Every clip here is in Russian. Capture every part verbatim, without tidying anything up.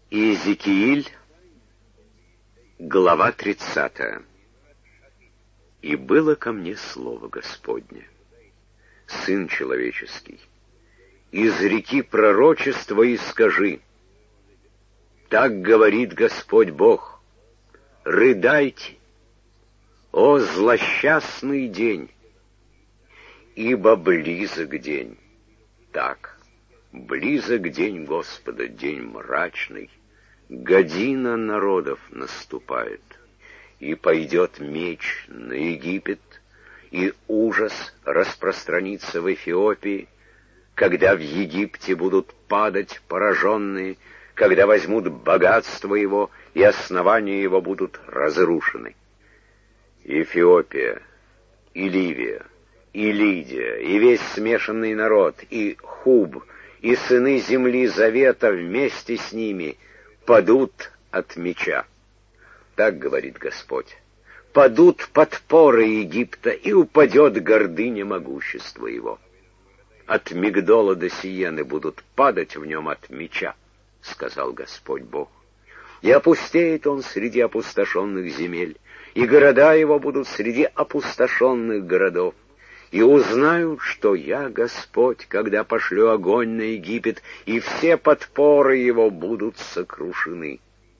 Иезекииль, глава тридцатая. «И было ко мне слово Господне, Сын человеческий, изреки пророчество и скажи, так говорит Господь Бог, рыдайте, о злосчастный день, ибо близок день, так, близок день Господа, день мрачный, година народов наступает, и пойдет меч на Египет, и ужас распространится в Эфиопии, когда в Египте будут падать пораженные, когда возьмут богатство его, и основания его будут разрушены. Эфиопия, и Ливия, и Лидия, и весь смешанный народ, и Хуб, и сыны земли завета вместе с ними падут от меча. Так говорит Господь. Падут подпоры Египта, и упадет гордыня могущества его. От Мигдола до Сиены будут падать в нем от меча, сказал Господь Бог. И опустеет он среди опустошенных земель, и города его будут среди опустошенных городов. И узнают, что я Господь, когда пошлю огонь на Египет, и все подпоры его будут сокрушены.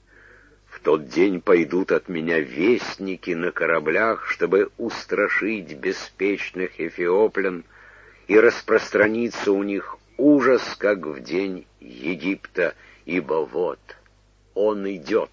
В тот день пойдут от меня вестники на кораблях, чтобы устрашить беспечных эфиоплян, и распространится у них ужас, как в день Египта, ибо вот он идет.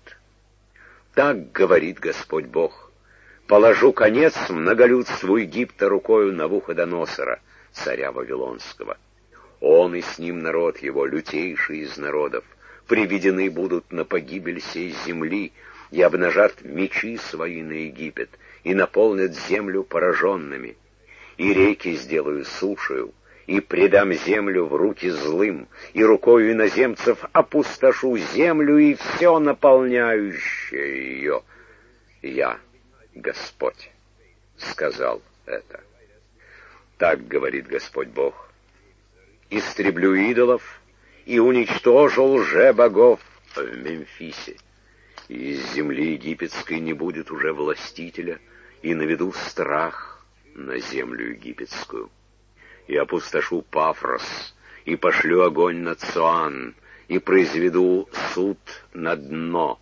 Так говорит Господь Бог. Положу конец многолюдству Египта рукою Навуходоносора, царя Вавилонского. Он и с ним народ его, лютейший из народов, приведены будут на погибель сей земли, и обнажат мечи свои на Египет, и наполнят землю пораженными. И реки сделаю сушею, и предам землю в руки злым, и рукою иноземцев опустошу землю и все наполняющее ее. Я, Господь, сказал это. Так говорит Господь Бог. Истреблю идолов и уничтожу лже-богов в Мемфисе. И из земли египетской не будет уже властителя, и наведу страх на землю египетскую. И опустошу Пафрос, и пошлю огонь на Цоан, и произведу суд на дно,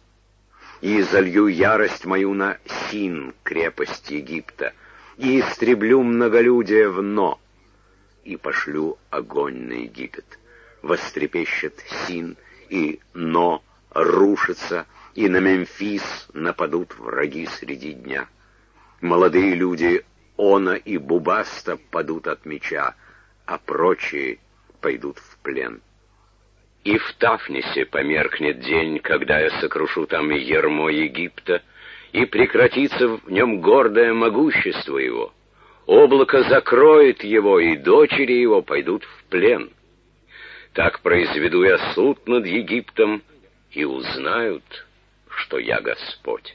и залью ярость мою на Син, крепость Египта, и истреблю многолюдие в Но, и пошлю огонь на Египет. Вострепещет Син, и Но рушится, и на Мемфис нападут враги среди дня. Молодые люди Она и Бубаста падут от меча, а прочие пойдут в плен. И в Тафнесе померкнет день, когда я сокрушу там ярмо Египта, и прекратится в нем гордое могущество его. Облако закроет его, и дочери его пойдут в плен. Так произведу я суд над Египтом, и узнают, что я Господь.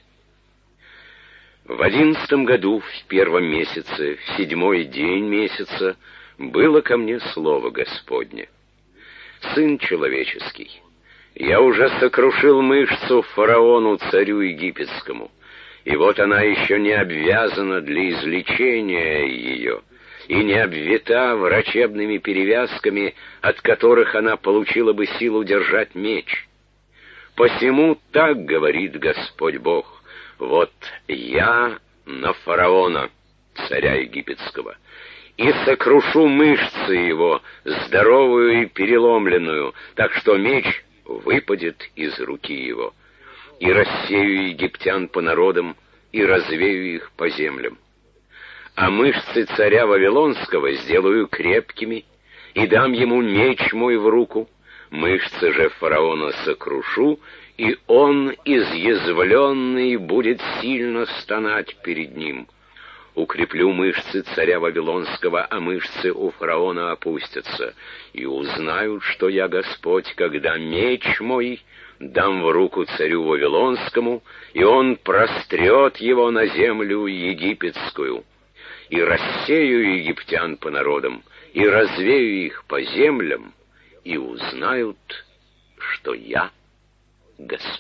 В одиннадцатом году, в первом месяце, в седьмой день месяца, было ко мне слово Господне. Сын человеческий, я уже сокрушил мышцу фараону, царю египетскому, и вот она еще не обвязана для излечения ее, и не обвита врачебными перевязками, от которых она получила бы силу держать меч. Посему так говорит Господь Бог: вот я на фараона, царя египетского, и сокрушу мышцы его, здоровую и переломленную, так что меч выпадет из руки его, и рассею египтян по народам, и развею их по землям. А мышцы царя Вавилонского сделаю крепкими, и дам ему меч мой в руку, мышцы же фараона сокрушу, и он, изъязвленный, будет сильно стонать перед ним. Укреплю мышцы царя Вавилонского, а мышцы у фараона опустятся, и узнают, что я Господь, когда меч мой дам в руку царю Вавилонскому, и он прострет его на землю египетскую, и рассею египтян по народам, и развею их по землям, и узнают, что я Господь.